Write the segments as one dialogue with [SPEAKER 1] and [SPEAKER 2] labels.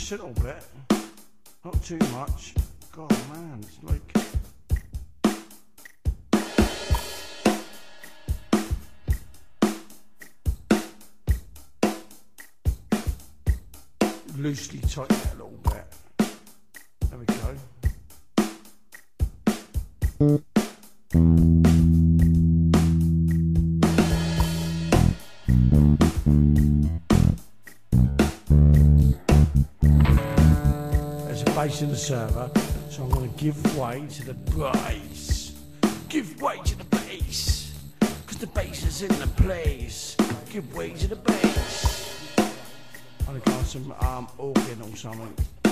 [SPEAKER 1] Just a little bit, not too much. God, man, it's like loosely tighten it a little bit. There we go. There's a bass in the server, so I'm going to give way to the bass. Give way to the bass, because the bass is in the place. Give way to the bass. I'm going to go on some organ or something.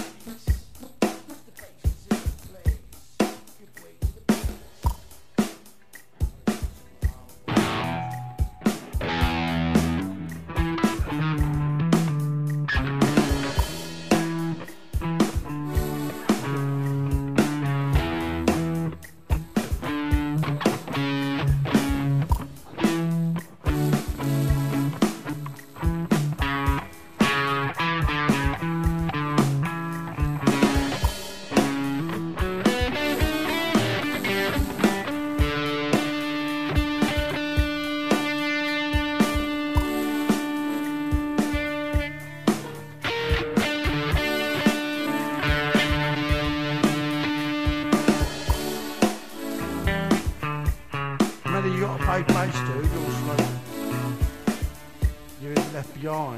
[SPEAKER 1] You got to play bass, dude, or like you're left behind.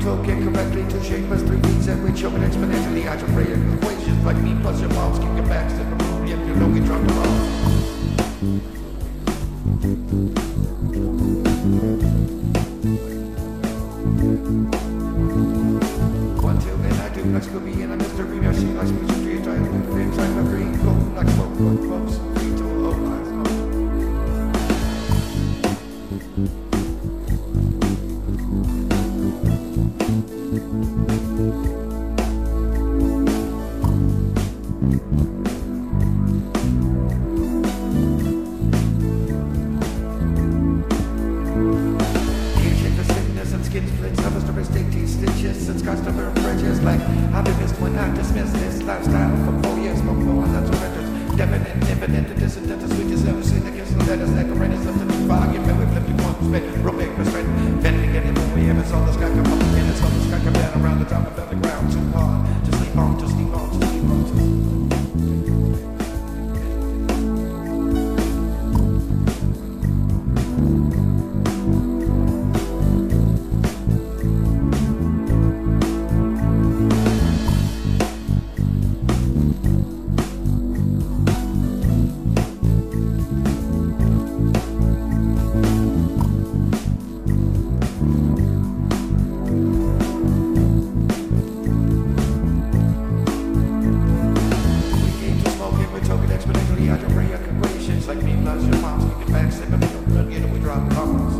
[SPEAKER 2] talk incorrectly, two shapeless, 3 feet, and we're choking exponentially. Algebraic equations like me plus your mom's, keep your backs in the room, yet you don't get drunk alone. Until then I do like Scooby and a mystery machine like speech and tree, trying to flames like a green gold, like smoke, close, free to a low line. Since customer prejudice, like I've been missed when I dismiss this lifestyle for 4 years before I surrender. Definite, dividend, the dissident, the sweetest ever seen against the letters that correct up to the argument with flipping one spit, romantic restraint, bending it in we ever saw the sky come up again, it's on the sky come down around the top of the ground too hard to sleep on, to sleep on, to sleep on, to sleep on. Like me plus your mom's, keep your back sipping, don't get it, we drop bombs.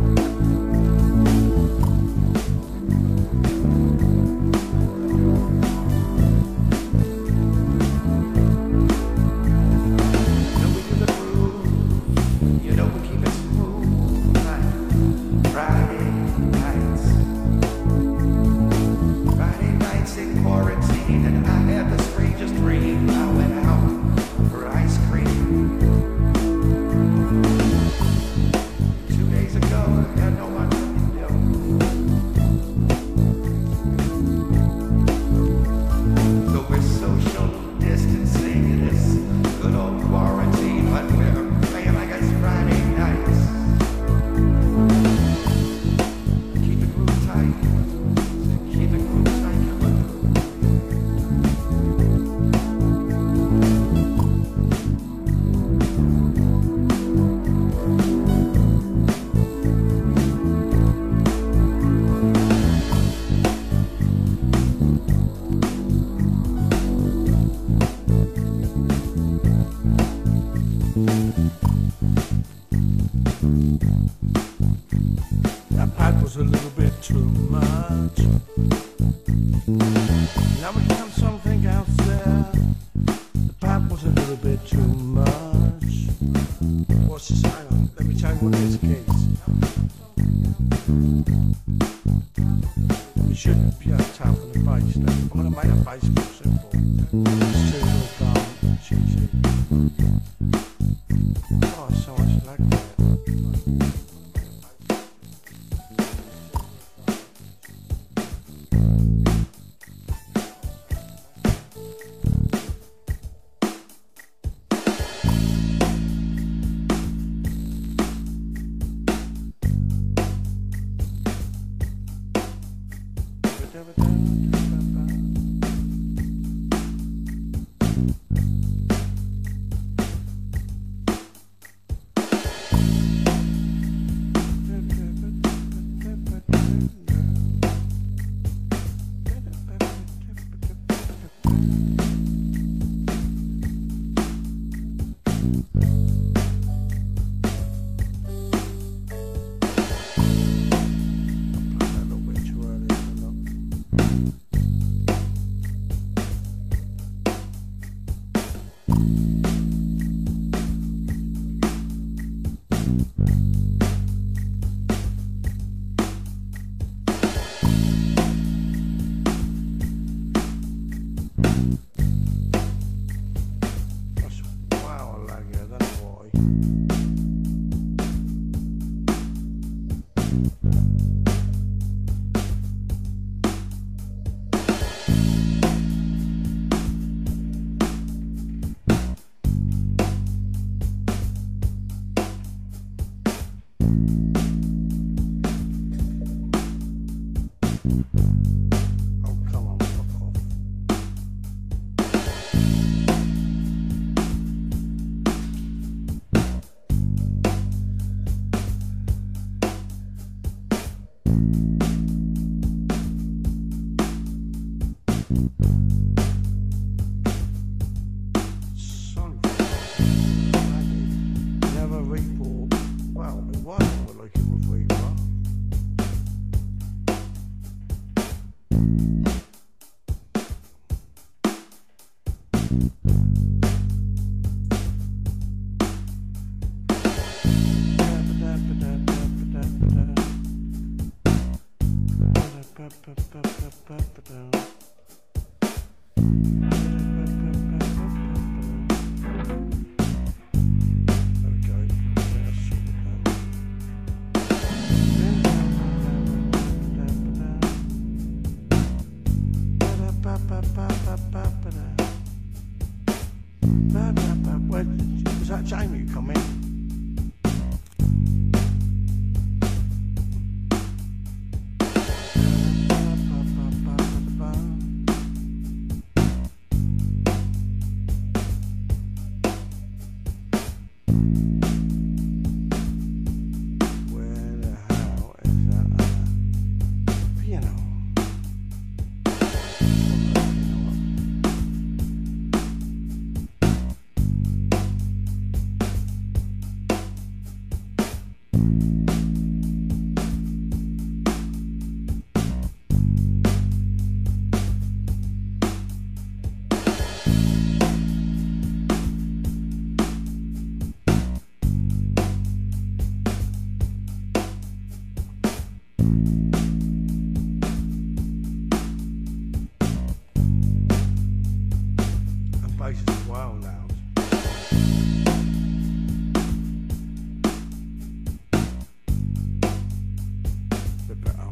[SPEAKER 1] That pipe was a little bit too much. Now we have something else there. The pipe was a little bit too much. What's this? Hang on, let me tell you what is the case. We shouldn't be out of time for the bass. I'm gonna make a bass more simple. It's too gone, cheesy. Oh, so much like that.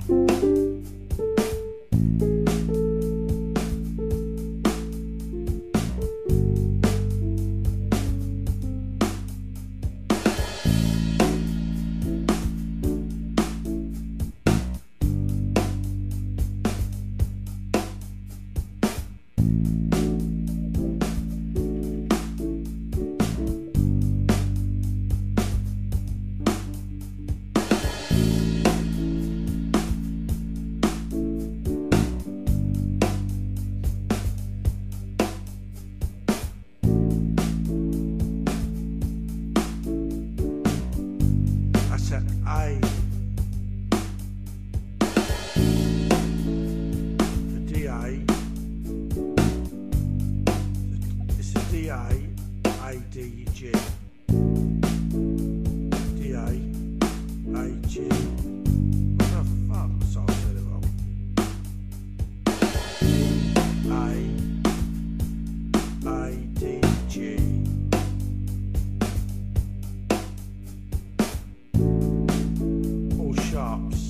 [SPEAKER 1] D-A-A-D-G. D-A-A-G. What the fuck? So I said it wrong. D-A-A-D-G. All sharps.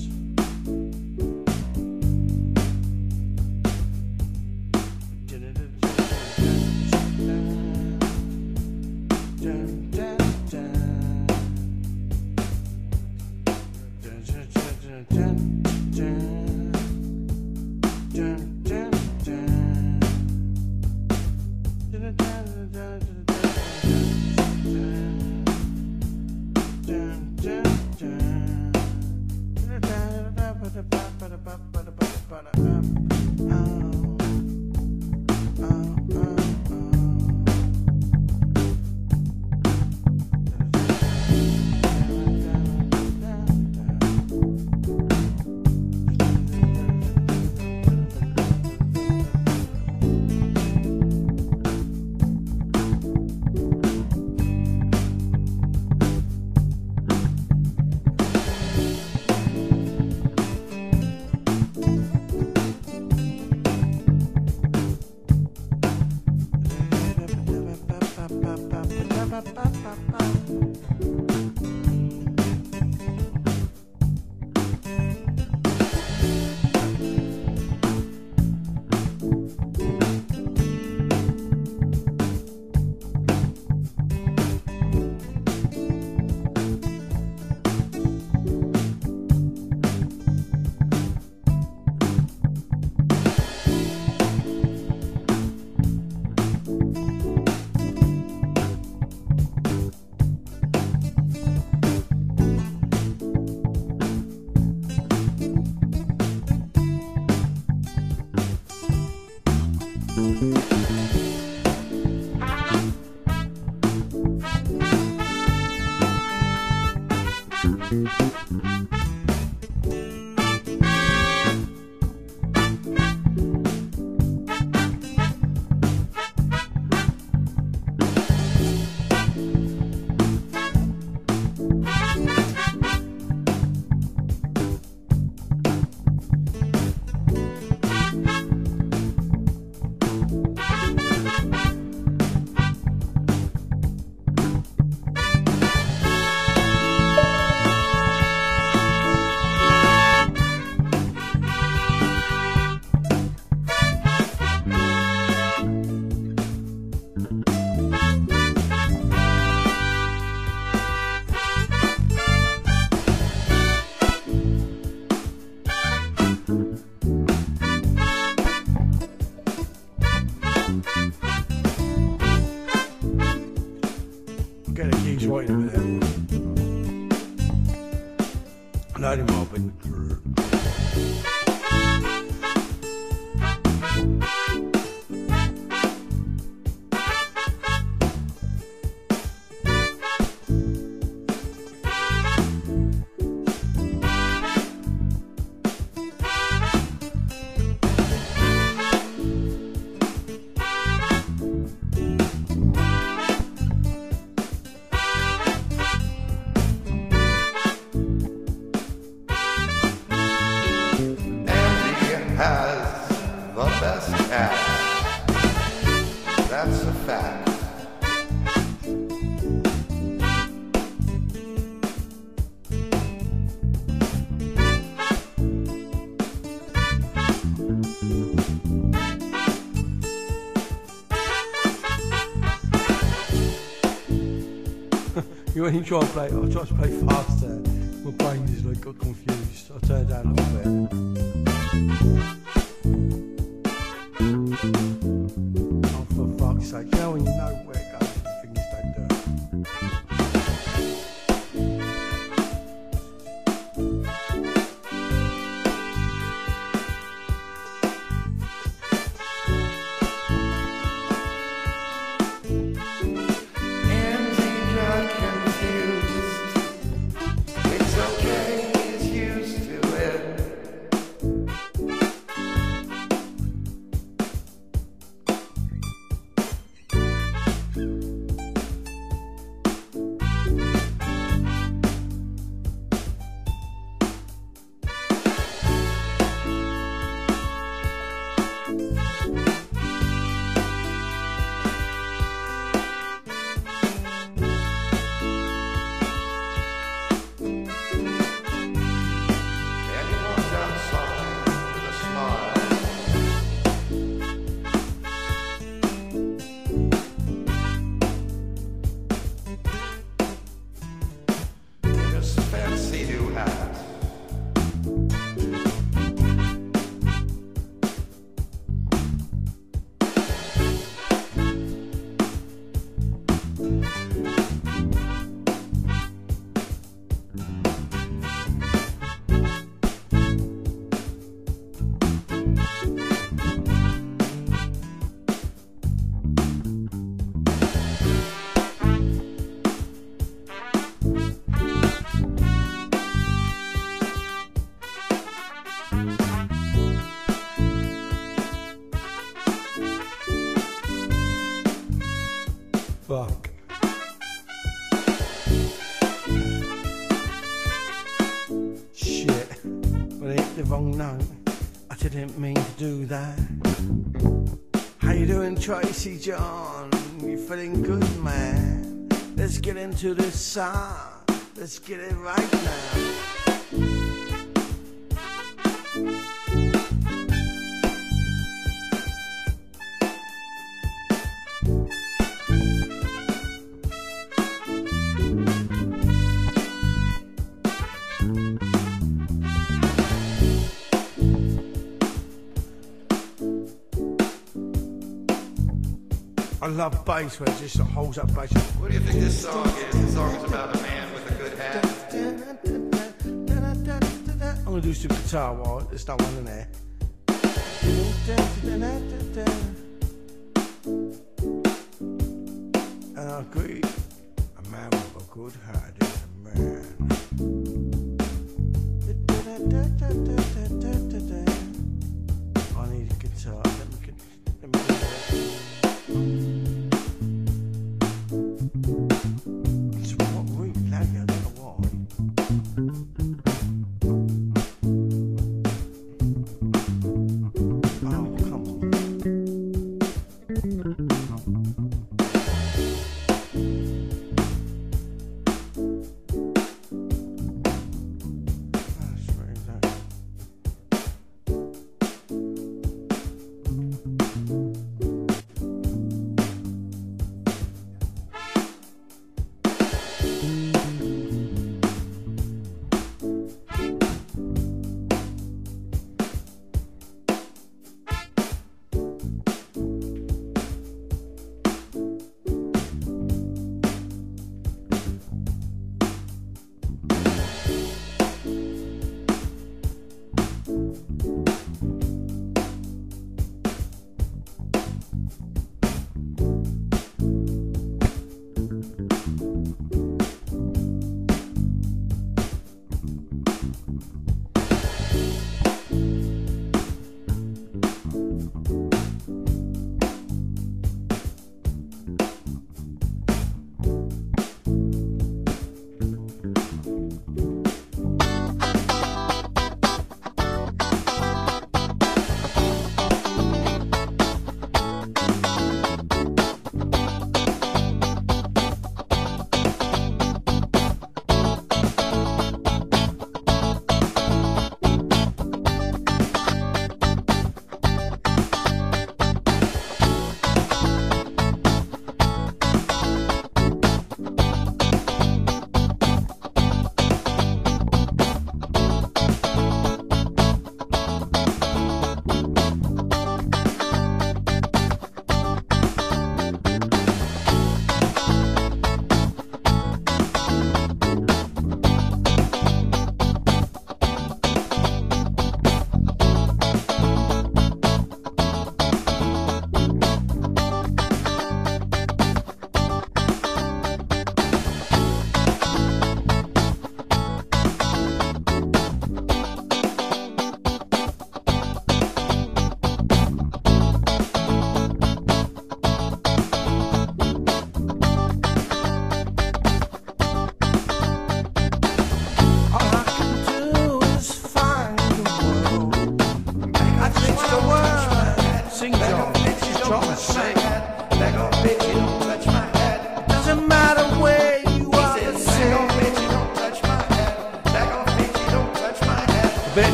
[SPEAKER 1] When you try and play, I try to play faster. My brain just like got confused. I turn it down a little bit. Oh, for fuck's sake! You know when you know where it goes, the thing is don't do it. Fuck. Shit. When I hit the wrong note, I didn't mean to do that. How you doing, Tracy John? You feeling good, man? Let's get into this song. Let's get it right now. I love bass where it just holds up bass.
[SPEAKER 2] What do you think this song is? The song is about a man with a good hat.
[SPEAKER 1] I'm gonna do some guitar while there's no one in there. And I agree, a man with a good hat is a man. I need a guitar. Let me do that. It's what really laggy, I don't know why. Oh, come on.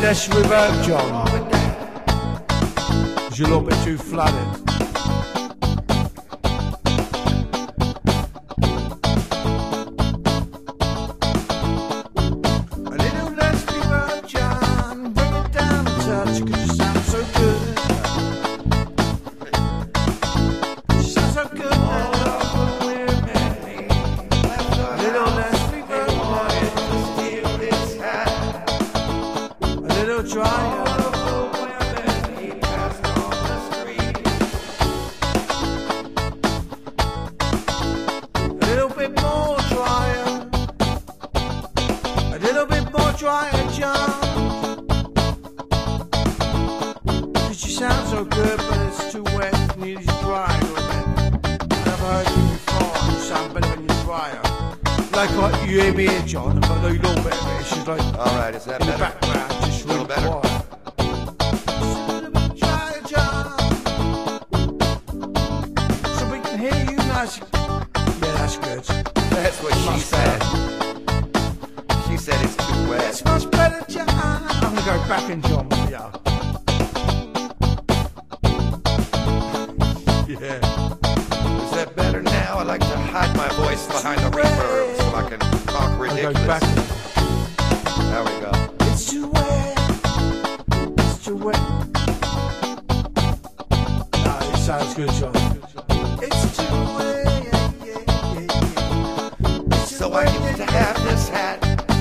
[SPEAKER 1] less reverb, John? Because you're a little bit too flooded. A little less reverb, John. Bring it down a touch, because you sound so good. You sound so good now. A little less reverb, a little drier. Drier, John. 'Cause you sound so good, but it's too wet. You need to dry a little bit. I've never heard you before. You sound better when you're drier. Like you hear me here, John, but a little bit of it. It's just like
[SPEAKER 2] Alright, is that
[SPEAKER 1] in
[SPEAKER 2] better?
[SPEAKER 1] the background, just
[SPEAKER 2] A little
[SPEAKER 1] really
[SPEAKER 2] better?
[SPEAKER 1] quiet. Just a little bit drier, John. So we can hear you nice. Yeah, that's good.
[SPEAKER 2] That's what she said. She said it's too wet.
[SPEAKER 1] It's much better, John. I'm gonna go back in, John, with you. Yeah.
[SPEAKER 2] Is that better now? I like to hide my voice behind the reverb so I can talk
[SPEAKER 1] I'll go
[SPEAKER 2] ridiculous.
[SPEAKER 1] back.
[SPEAKER 2] There we go.
[SPEAKER 1] It's too wet. It's too wet. No, it sounds good, John. It's too wet.
[SPEAKER 2] So I used to have this hat.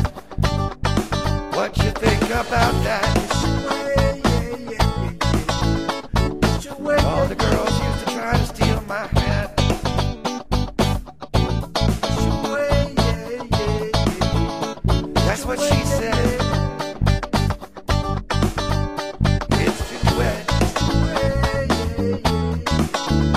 [SPEAKER 2] What you think about that? All the girls used to try to steal my hat. That's what she said. It's too wet.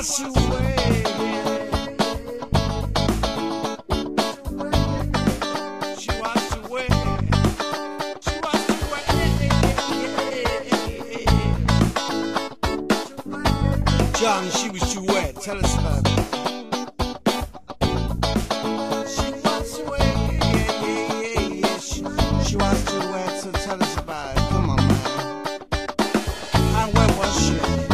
[SPEAKER 1] was away. She was away. She was away. John, she was too wet. Tell us about it. She was away. She was too wet. So tell us about it. Come on, man. And where was she?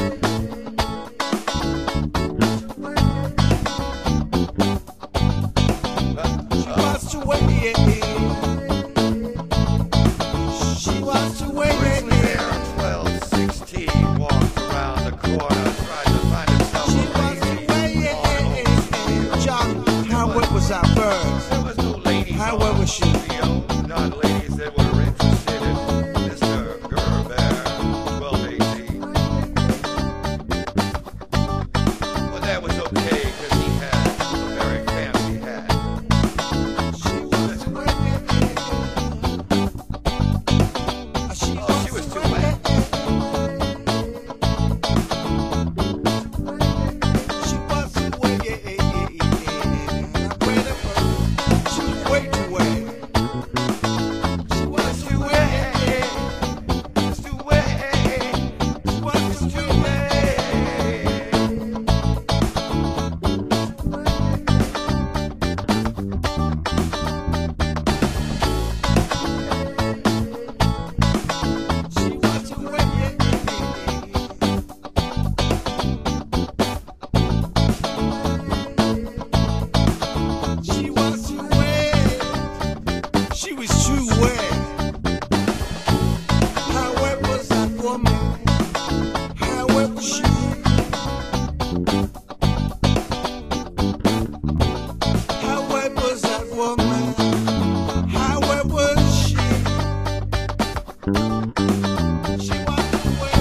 [SPEAKER 1] She was away.
[SPEAKER 2] Grizzly Bear 1216 walked around the corner, tried to find himself a lady.
[SPEAKER 1] John, how wet was that bird?
[SPEAKER 2] There was no ladies
[SPEAKER 1] How
[SPEAKER 2] on
[SPEAKER 1] wet was she?
[SPEAKER 2] the studio, not ladies that were interested in Mr. Gerber 1218. But that was okay because he had a very fancy hat.
[SPEAKER 1] She was away.
[SPEAKER 2] She was too wet.
[SPEAKER 1] She was away. She was way too wet. She was too wet.
[SPEAKER 2] It's too wet.
[SPEAKER 1] She was too wet. She was away. She was too wet. She was too wet. How wet was that woman? How wet was she? How wet was that woman? How wet was she? She was too wet.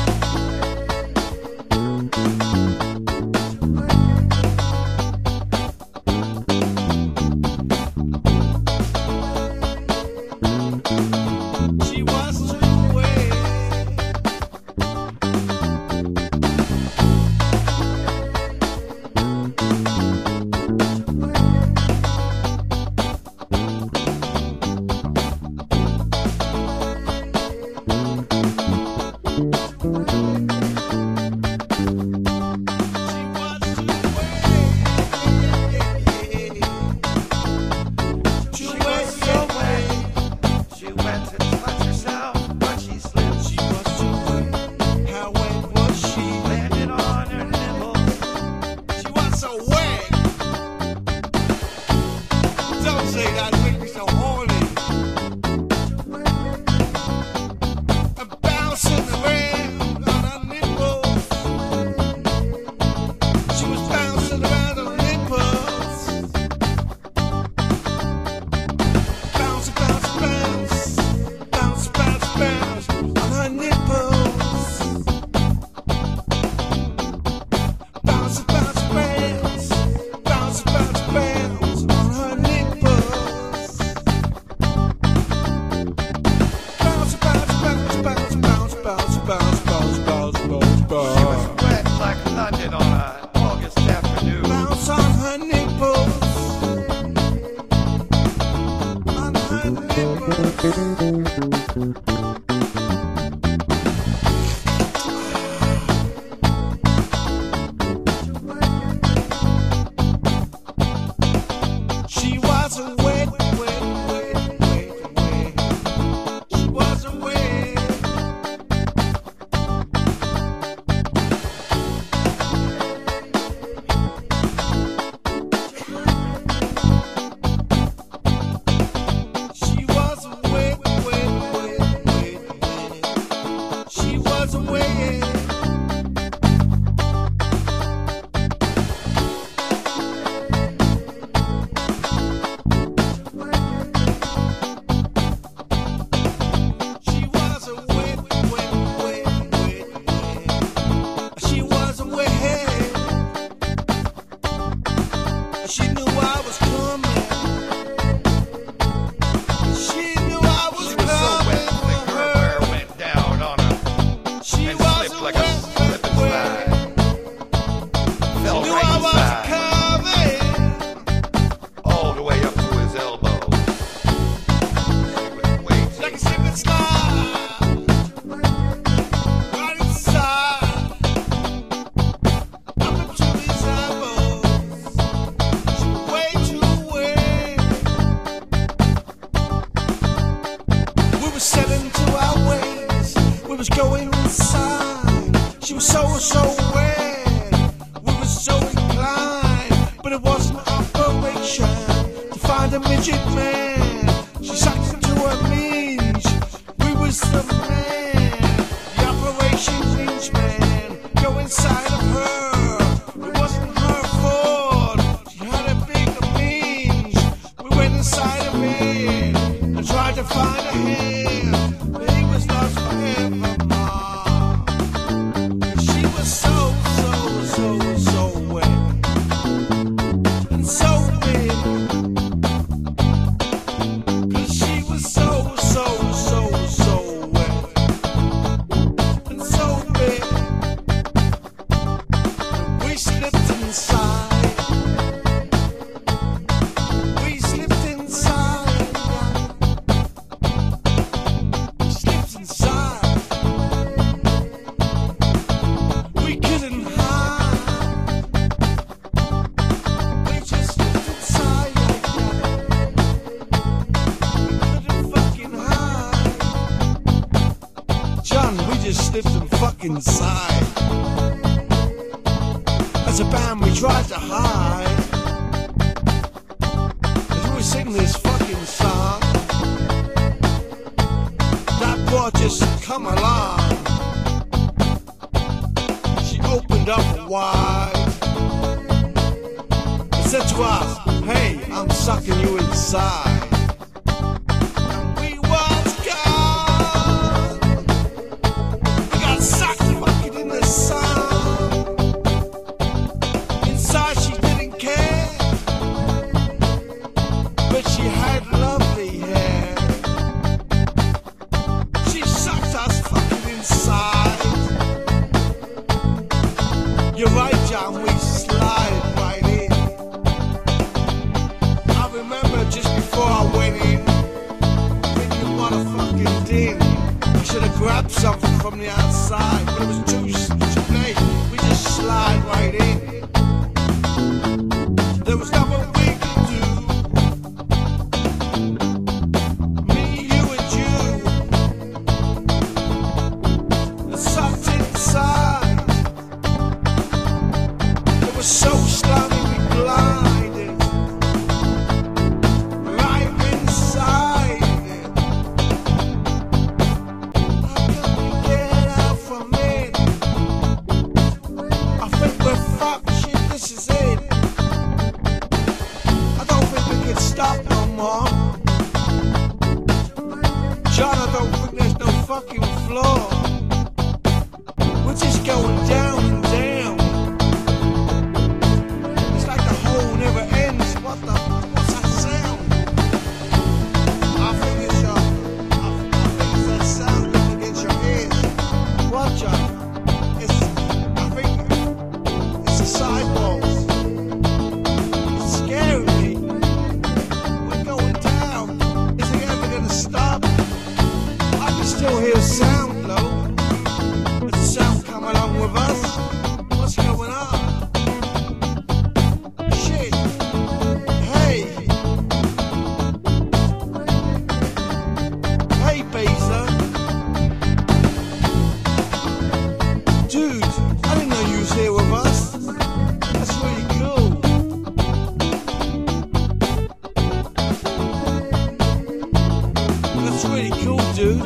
[SPEAKER 1] She was too wet.
[SPEAKER 2] She was so wet. She went to touch herself, but she slipped.
[SPEAKER 1] She was too wet. How wet was she?
[SPEAKER 2] Landed on her nipples.
[SPEAKER 1] She was so wet. Don't say that make me so horny. I'm bouncing around on her nipples. She was bouncing around on her nipples. Bounce, bounce, bounce. Bounce, bounce, bounce on her nipples. Bounce, bounce, bounce. Bounce, bounce, bounce on her nipples. Bounce, bounce, bounce, bounce, bounce, bounce, bounce, bounce, bounce, bounce,
[SPEAKER 2] She was
[SPEAKER 1] bounce.
[SPEAKER 2] wet like London on an August afternoon.
[SPEAKER 1] Bounce on her nipples. On her nipples. She was a wet, wet, wet, wet, wet. She was a wet. She was a wet, wet, wet, wet, wet. She was a wet. She was a wet, wet, wet, wet, wet. She was a wet. She knew I was coming. She knew I was
[SPEAKER 2] She was so wet,
[SPEAKER 1] coming
[SPEAKER 2] the
[SPEAKER 1] for
[SPEAKER 2] Gerber
[SPEAKER 1] her.
[SPEAKER 2] went down on her
[SPEAKER 1] She
[SPEAKER 2] and
[SPEAKER 1] was
[SPEAKER 2] slipped
[SPEAKER 1] a
[SPEAKER 2] like a
[SPEAKER 1] was going inside. She was so wet. We were so inclined, but it was an operation to find a midget man. She sucked into her means. We was the man. The operation means man. Go inside of her. It wasn't her fault. She had a big means. We went inside of it and tried to find a hand. But he was lost forevermore. She was so wet and so big. 'Cause she was so wet and so big. We slipped inside. We slipped inside. Slipped inside. We couldn't hide. We just slipped inside like that. We couldn't fucking hide. John, we just slipped and fucking inside. As a band, we tried to hide. As we were singing this fucking song, that boy just come along. She opened up wide and said to us, "Hey, I'm sucking you inside." And we was gone. We got sucked fucking in the sun. Inside she didn't care, but she had lovely hair. She sucked us fucking inside. You're right, John, we slide right in. I remember just before I went in, thinking what a fucking ding. I should have grabbed something from the outside, but it was too late. We just slide right in. There was nothing we could do. Me, you, and you. Sucked inside. It was so slowly we glided right inside it. How can we get out from it? I think we're fucked. Shit, this is it. I don't think we can stop no more. John, I don't think there's no fucking floor. We're just going down and down. It's like the hole never ends. What's that sound? I think it's that sound going against your ears. What, John? I think it's the sidewalls. It's scaring me. We're going down. Is it ever gonna stop? I can still hear sound, though. There's a sound coming along with us. What's going on? Shit. Hey. Hey, Baser. Dude, I didn't know you was here with us. That's really cool. That's really cool, dude.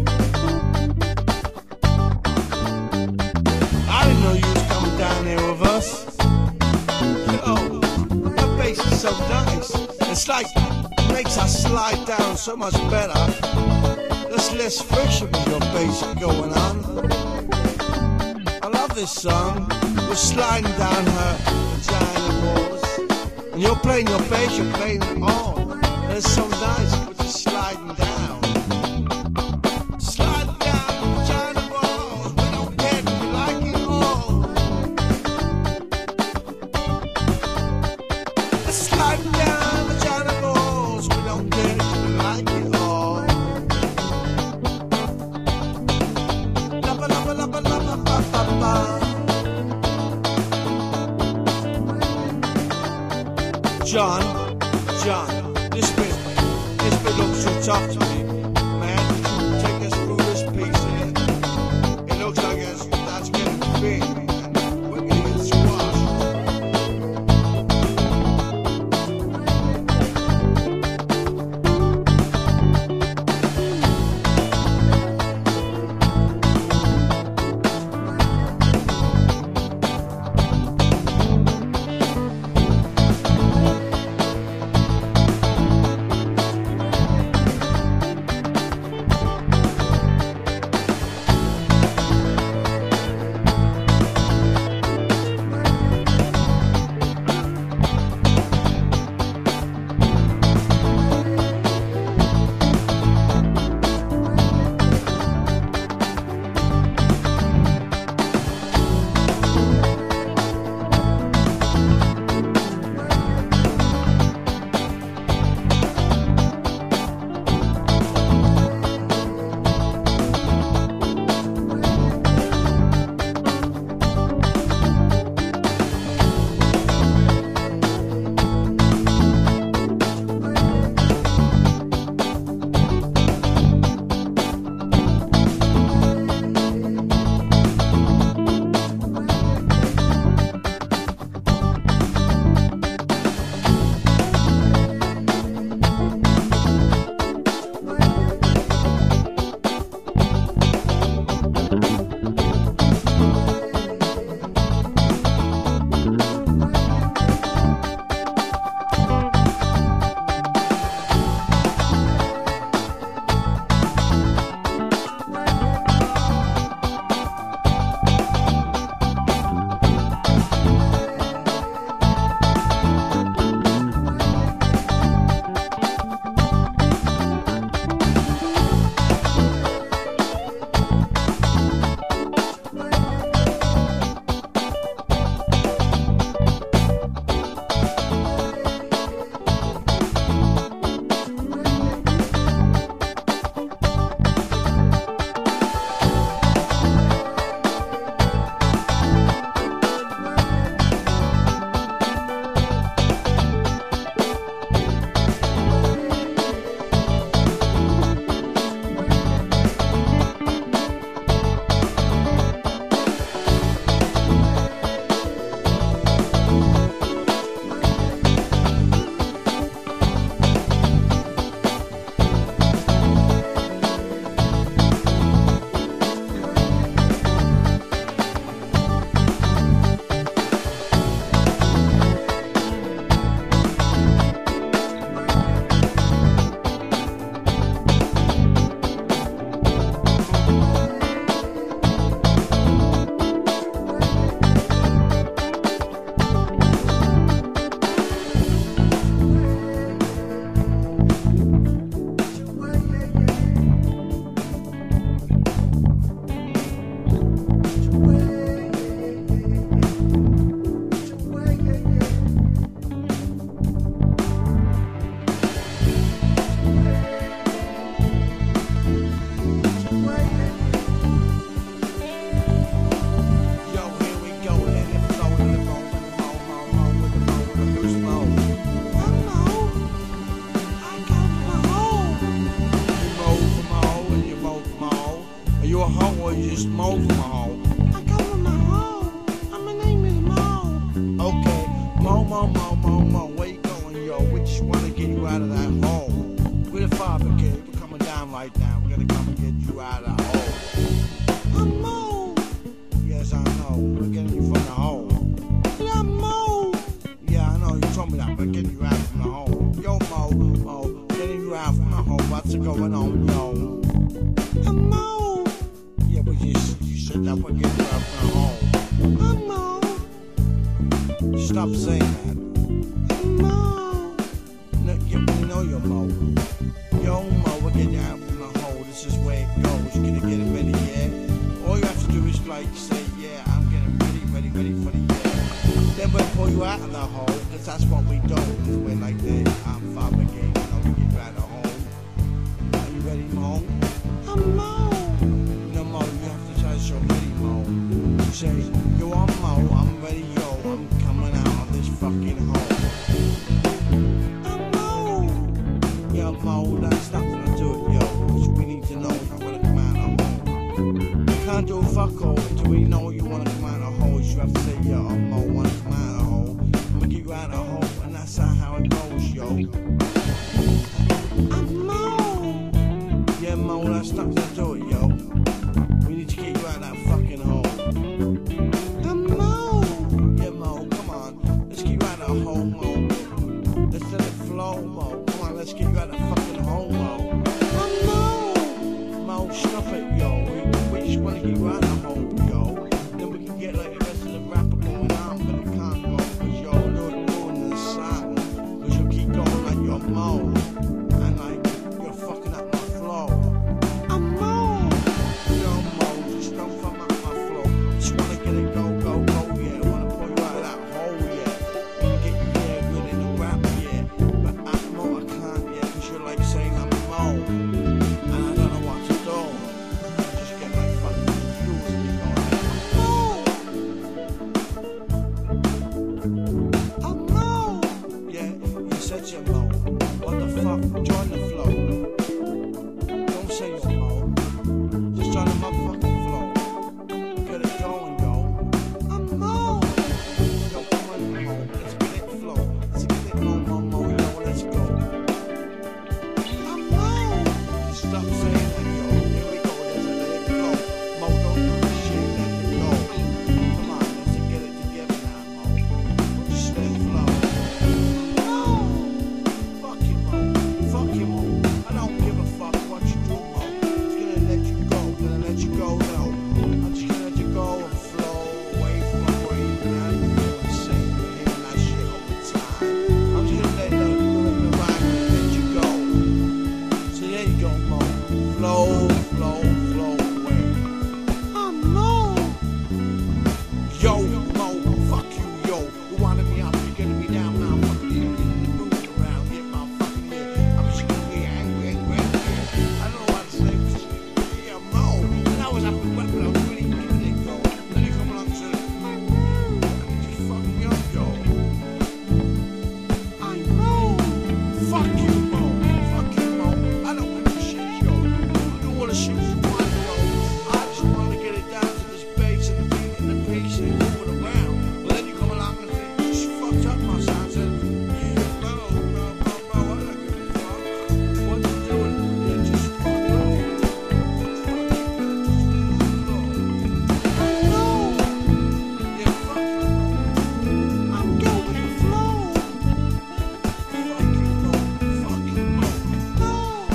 [SPEAKER 1] I didn't know you was coming down here with us. Oh, that bass is so nice. It's like it makes us slide down so much better. There's less friction with your bass going on. I love this song. We're sliding down her vagina walls. And you're playing your bass, you're playing it all. And it's so nice. We're just sliding down. Sliding down the vagina walls. We don't care if we like it all. Sliding down the vagina walls. We don't care if we like it all. Lubba, lubba, lubba, lubba, ba, ba, ba. John, this bit looks too tough to me. Man, take us through this piece here.
[SPEAKER 3] you just Mo from a hoe?
[SPEAKER 1] I come from my home. My name is Mo.
[SPEAKER 3] Okay, Mo, where you going, yo? We just wanna get you out of that hole. We're the father, kid. We're coming down right now. We're gonna come and get you out of that hole.
[SPEAKER 1] I'm Mo.
[SPEAKER 3] Yes, I know. We're getting you from the hole.
[SPEAKER 1] Yeah, I'm Mo.
[SPEAKER 3] Yeah, I know. You told me that. We're getting you out from the hole. Yo, Mo, getting you out from the hole. What's going on, yo?
[SPEAKER 1] I'm Mo.
[SPEAKER 3] Yeah, but you said that we're getting you out from the hole.
[SPEAKER 1] I'm Mo.
[SPEAKER 3] Stop saying that.
[SPEAKER 1] I'm Mo.
[SPEAKER 3] No, we know you're Mo. Yo, Mo, we're getting you out from the hole. This is where it goes. You're gonna get it ready, yeah? All you have to do is like say, yeah, I'm getting ready for the yeah. Then we'll pull you out of the hole, cause that's what we do. We're like that. I'm Father Game, you know, we get you out of the hole. Are you ready, Mo?
[SPEAKER 1] I'm Mo.
[SPEAKER 3] No, Mo, you have to tell us you're ready, Mo. You say, yo, I'm Mo, I'm ready, yo, I'm coming out of this fucking hole.
[SPEAKER 1] I'm Mo.
[SPEAKER 3] Yo, Mo, that's not gonna do it, yo, cause we need to know if you wanna come out of the hole. You can't do a fuck all until we know you wanna come out of the hole. You have to say, yo, I'm Mo, wanna come out of the hole. I'm gonna get you out of the hole, and that's how it goes, yo.
[SPEAKER 1] I'm Mo.
[SPEAKER 3] Yeah, Mo, that's not gonna do it, yo. We need to get you out of that fucking hole.
[SPEAKER 1] I'm Mo.
[SPEAKER 3] Yeah, Mo, come on. Let's get you out of the hole, Mo. Let's let it flow, Mo. Come on, let's get you out of the fucking hole, Mo.
[SPEAKER 1] I'm Mo.
[SPEAKER 3] Mo, stop it, yo. We just want to get you out of the hole, yo. Then we can get like the rest of the rapper going on, but it can't go because you're ruining the song. Because you keep going like you're Mo. And like, you're fucking up my flow.
[SPEAKER 1] I'm Mo.
[SPEAKER 3] Yo, Mo, just don't fuck up my flow. Just want to get it go, yeah. I want to pull you out of that hole, yeah. Want to get you here good in the rap, yeah. But I'm Mo, I can't, yeah. Because you're like saying I'm Mo. And I don't know what to do. I just get like fucking confused and you go,
[SPEAKER 1] I'm Mo.
[SPEAKER 3] yeah, you said you're Mo. What the fuck? Join the flow. Don't say you're Mo. Just join the motherfucking flow. Get it going, yo.
[SPEAKER 1] I'm Mo.
[SPEAKER 3] Yo, come on, Mo. Let's get it flow. Let's get it Mo, yo, let's go.
[SPEAKER 1] I'm Mo.
[SPEAKER 3] Stop saying that, yo. Here we go, let's let it flow. Mo, don't do this shit, let it go. Come on, let's get it together now, Mo. Just let it flow.
[SPEAKER 1] Mo.
[SPEAKER 3] Fuck you, Mo. Fuck you, Mo. I don't give a fuck what you do, Mo. Just gonna let you go. Gonna let you go, no. I'm just gonna let you go and flow away from my brain. Now you're doing insane. You're hearing that shit all the time. I'm just gonna let the rhyme and let you go. So there you go, Mo. Flow away.
[SPEAKER 1] I'm Mo.
[SPEAKER 3] Yo, Mo, fuck you, yo. You wanted me up, you're getting me down now. Fuck you, you're moving around, get my fucking head. I'm just gonna be angry. I don't know what to say. Yeah, Mo. And I was up and weapon, I was really giving it go. Then you come along and say, just fuck me up, yo.
[SPEAKER 1] I'm Mo.
[SPEAKER 3] Fuck you, Mo. I don't give a shit, yo. You do all the shit you want, yo. I just want to get it down to this bass and the beat and the pace and move it around. But then you come along and think, you just fucked up my sound. Said, yeah, Mo, I don't give a fuck. What you doing? Yeah, just fuck up.
[SPEAKER 1] I'm Mo.
[SPEAKER 3] Yeah, fuck you, Mo.
[SPEAKER 1] I'm going with the flow.
[SPEAKER 3] Fuck you, Mo. Fuck you, Mo.
[SPEAKER 1] Mo.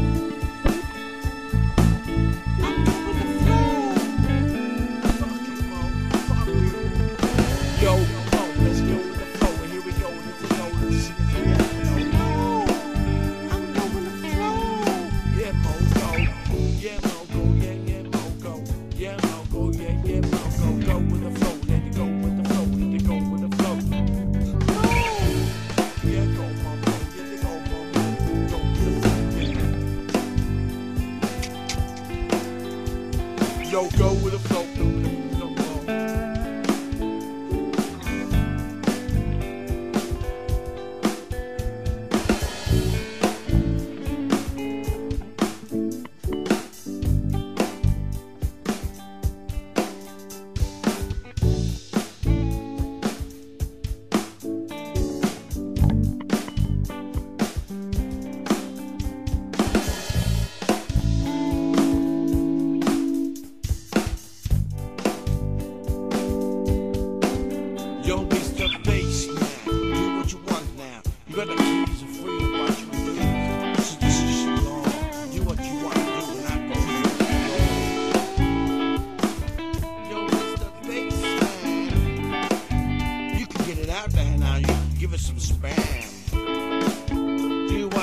[SPEAKER 1] I'm going with the flow.
[SPEAKER 3] Fuck you, Mo. Fuck you. Yo, Mo, let's go with the flow. And here we go. Let's sing it together, yo.
[SPEAKER 1] Mo. I'm going with the flow.
[SPEAKER 3] Yeah, Mo, go. Yeah, Mo, go. Yeah, Mo, go. Yeah, Mo, go. Yeah, Mo, go. Go with the flow. Let it go with the flow. Let it go with the flow.
[SPEAKER 1] Mo.
[SPEAKER 3] Yeah, go, Mo, Mo. Let it go, Mo, Mo. Go with the flow. Yeah. Yo, go with the flow. Go, Mo.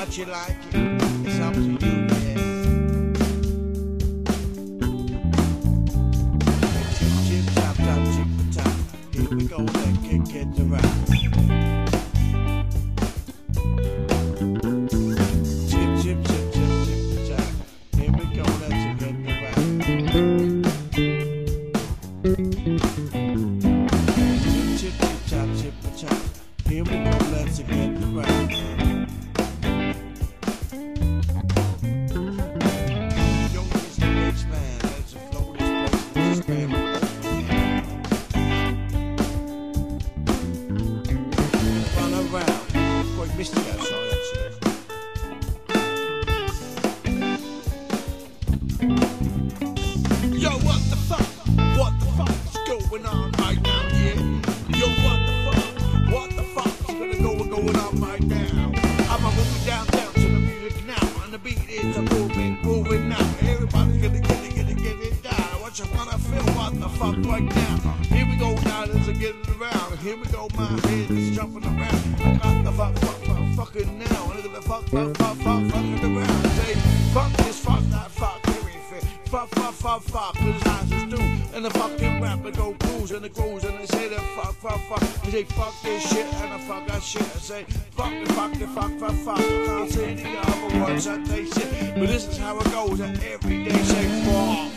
[SPEAKER 3] what you like, it's up to you, yeah. Chip, chip, chop, chop, chip, chop. Here we go, let's get the rap. Chip, chip, chip, chip, chip, chop. Here we go, let's get the rap. Chip, chip, chip, chop, chip, chop. Here we go, let's get the rap. Yo, what the fuck? What the fuck is going on right now, yeah? Yo, what the fuck? What the fuck is going on right now? I'm moving down to the music now, and the beat is a moving now. Everybody's gonna get it down. What you wanna feel? What the fuck right now? Here we go now, let's get it around. Here we go, my head is jumping around. I got the fucking now. Look at the fucking around. Say, fuck this, fuck that, fuck. Fuck, cause I just do. And the fucking rapper go cruise and the grooves and they say that fuck. They say fuck this shit and I fuck that shit. I say fuck. I can't say any other words that they say. But this is how it goes and every day say fuck.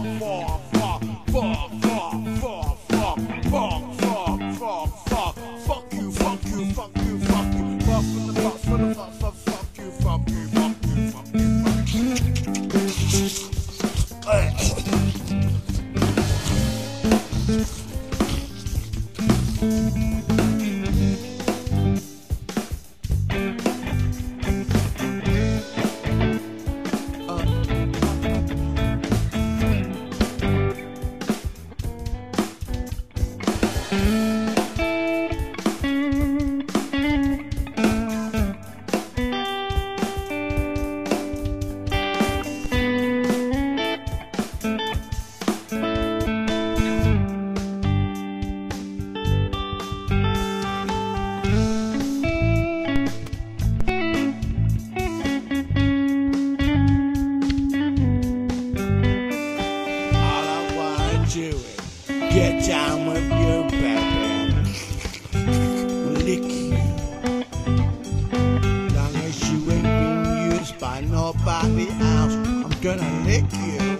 [SPEAKER 3] Get down with you, baby. Lick you. Long as you ain't been used by nobody else, I'm gonna lick you.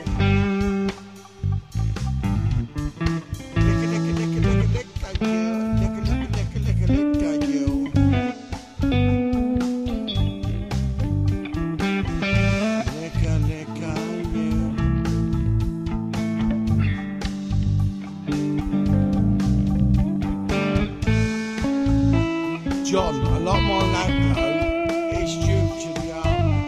[SPEAKER 3] John, a lot more than that though, it's due to the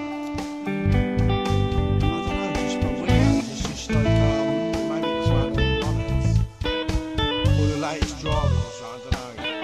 [SPEAKER 3] I don't know, just my weekend, it's just like, maybe it's like the honest, or the latest drama or something, I don't know.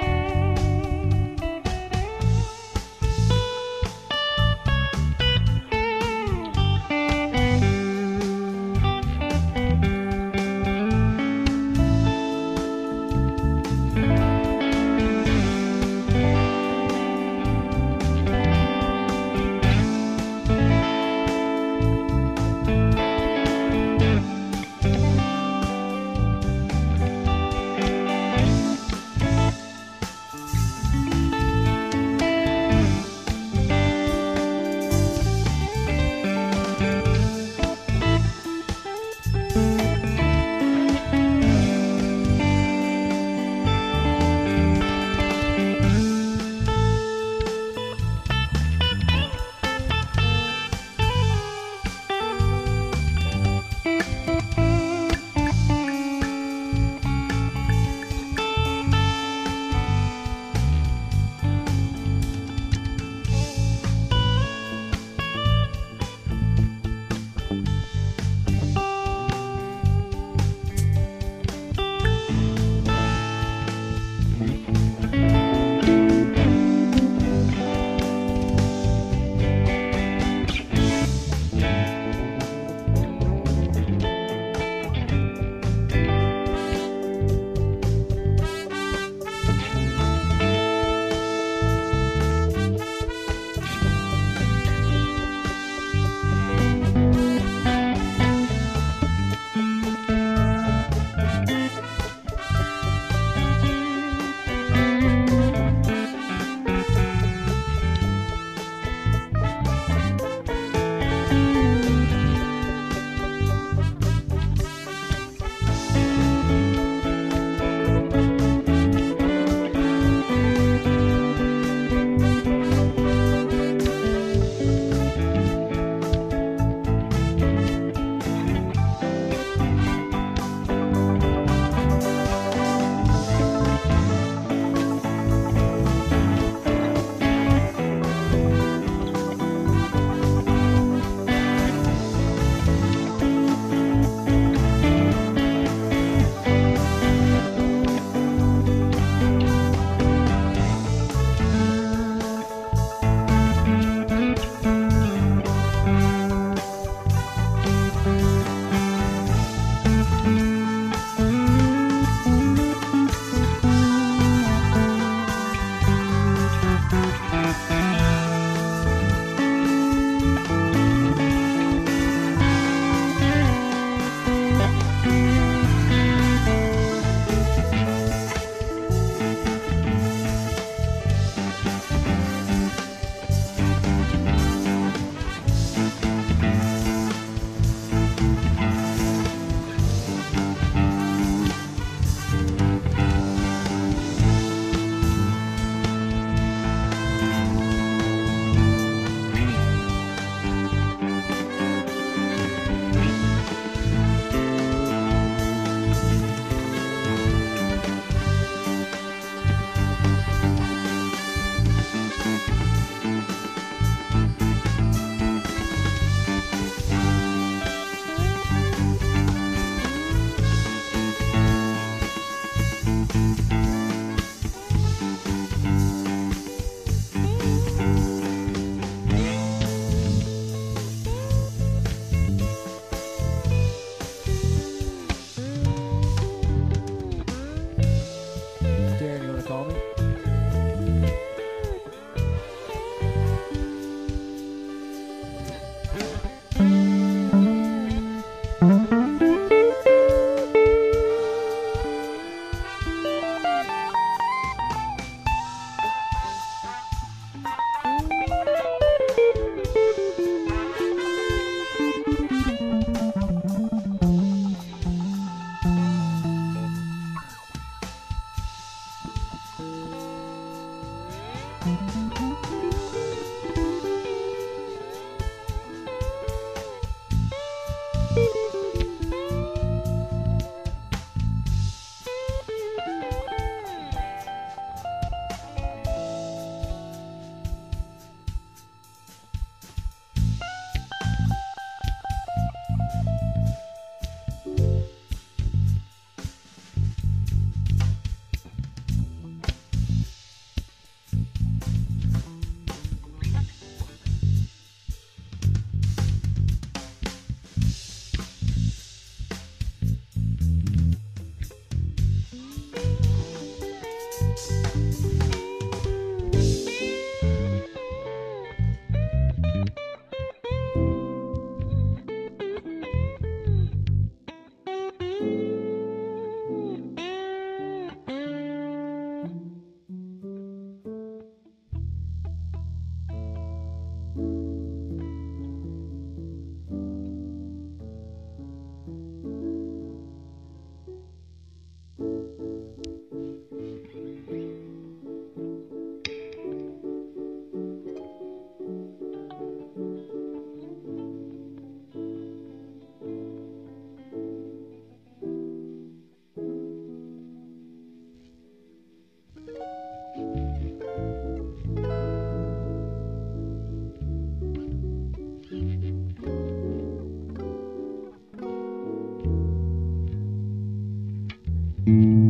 [SPEAKER 2] Thank